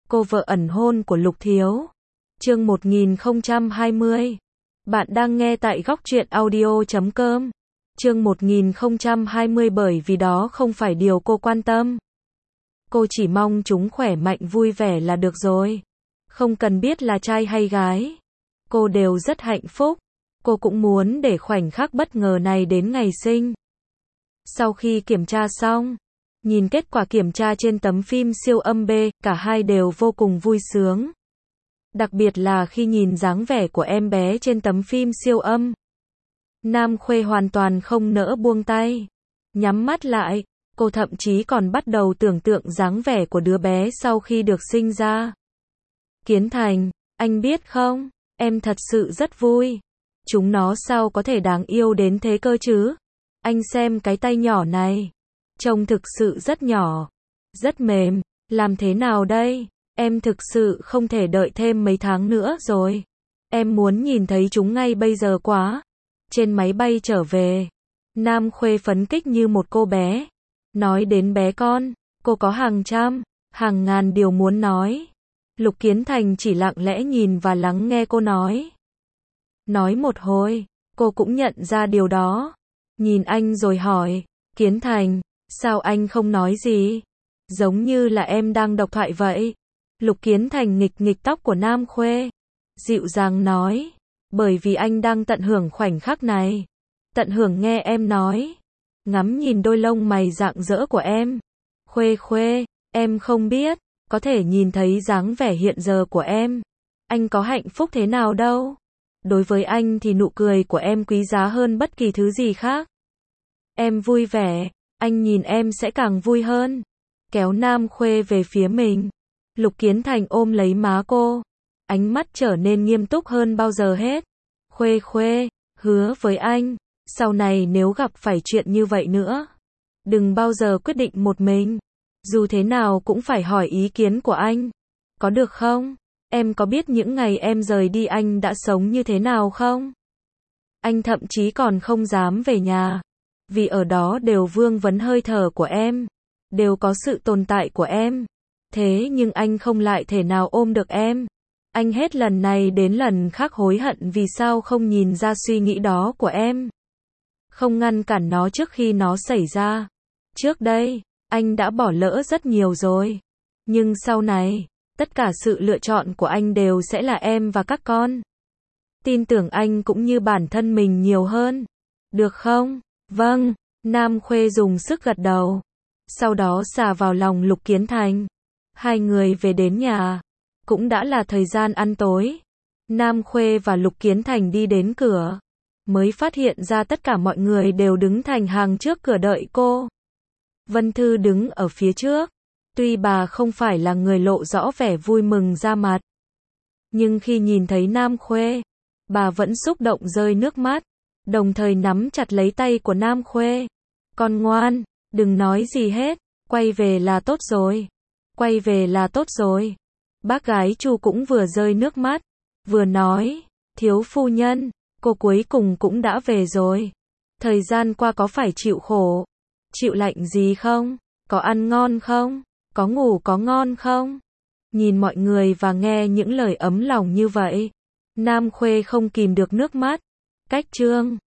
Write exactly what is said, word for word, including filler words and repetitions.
cô vợ ẩn hôn của Lục Thiếu. Chương một nghìn không trăm hai mươi. Bạn đang nghe tại góc truyện audio chấm com. Chương một nghìn không trăm hai mươi bởi vì đó không phải điều cô quan tâm. Cô chỉ mong chúng khỏe mạnh vui vẻ là được rồi. Không cần biết là trai hay gái. Cô đều rất hạnh phúc. Cô cũng muốn để khoảnh khắc bất ngờ này đến ngày sinh. Sau khi kiểm tra xong, nhìn kết quả kiểm tra trên tấm phim siêu âm B, cả hai đều vô cùng vui sướng. Đặc biệt là khi nhìn dáng vẻ của em bé trên tấm phim siêu âm. Nam Khuê hoàn toàn không nỡ buông tay. Nhắm mắt lại, cô thậm chí còn bắt đầu tưởng tượng dáng vẻ của đứa bé sau khi được sinh ra. Kiến Thành, anh biết không, em thật sự rất vui. Chúng nó sao có thể đáng yêu đến thế cơ chứ? Anh xem cái tay nhỏ này. Trông thực sự rất nhỏ. Rất mềm. Làm thế nào đây? Em thực sự không thể đợi thêm mấy tháng nữa rồi. Em muốn nhìn thấy chúng ngay bây giờ quá. Trên máy bay trở về, Nam Khuê phấn khích như một cô bé. Nói đến bé con, cô có hàng trăm, hàng ngàn điều muốn nói. Lục Kiến Thành chỉ lặng lẽ nhìn và lắng nghe cô nói. Nói một hồi, cô cũng nhận ra điều đó. Nhìn anh rồi hỏi, Kiến Thành, sao anh không nói gì? Giống như là em đang độc thoại vậy. Lục Kiến Thành nghịch nghịch tóc của Nam Khuê. Dịu dàng nói, bởi vì anh đang tận hưởng khoảnh khắc này. Tận hưởng nghe em nói. Ngắm nhìn đôi lông mày rạng rỡ của em. Khuê Khuê, em không biết, có thể nhìn thấy dáng vẻ hiện giờ của em. Anh có hạnh phúc thế nào đâu. Đối với anh thì nụ cười của em quý giá hơn bất kỳ thứ gì khác. Em vui vẻ, anh nhìn em sẽ càng vui hơn. Kéo Nam Khuê về phía mình. Lục Kiến Thành ôm lấy má cô. Ánh mắt trở nên nghiêm túc hơn bao giờ hết. Khuê Khuê, hứa với anh, sau này nếu gặp phải chuyện như vậy nữa, đừng bao giờ quyết định một mình. Dù thế nào cũng phải hỏi ý kiến của anh. Có được không? Em có biết những ngày em rời đi anh đã sống như thế nào không? Anh thậm chí còn không dám về nhà. Vì ở đó đều vương vấn hơi thở của em. Đều có sự tồn tại của em. Thế nhưng anh không lại thể nào ôm được em. Anh hết lần này đến lần khác hối hận vì sao không nhìn ra suy nghĩ đó của em. Không ngăn cản nó trước khi nó xảy ra. Trước đây, anh đã bỏ lỡ rất nhiều rồi. Nhưng sau này, tất cả sự lựa chọn của anh đều sẽ là em và các con. Tin tưởng anh cũng như bản thân mình nhiều hơn. Được không? Vâng, Nam Khuê dùng sức gật đầu. Sau đó xà vào lòng Lục Kiến Thành. Hai người về đến nhà. Cũng đã là thời gian ăn tối. Nam Khuê và Lục Kiến Thành đi đến cửa. Mới phát hiện ra tất cả mọi người đều đứng thành hàng trước cửa đợi cô. Vân Thư đứng ở phía trước. Tuy bà không phải là người lộ rõ vẻ vui mừng ra mặt. Nhưng khi nhìn thấy Nam Khuê, bà vẫn xúc động rơi nước mắt. Đồng thời nắm chặt lấy tay của Nam Khuê. Con ngoan, đừng nói gì hết. Quay về là tốt rồi. Quay về là tốt rồi. Bác gái Chu cũng vừa rơi nước mắt. Vừa nói, thiếu phu nhân, cô cuối cùng cũng đã về rồi. Thời gian qua có phải chịu khổ? Chịu lạnh gì không? Có ăn ngon không? Có ngủ có ngon không? Nhìn mọi người và nghe những lời ấm lòng như vậy, Nam Khuê không kìm được nước mắt. Cách chương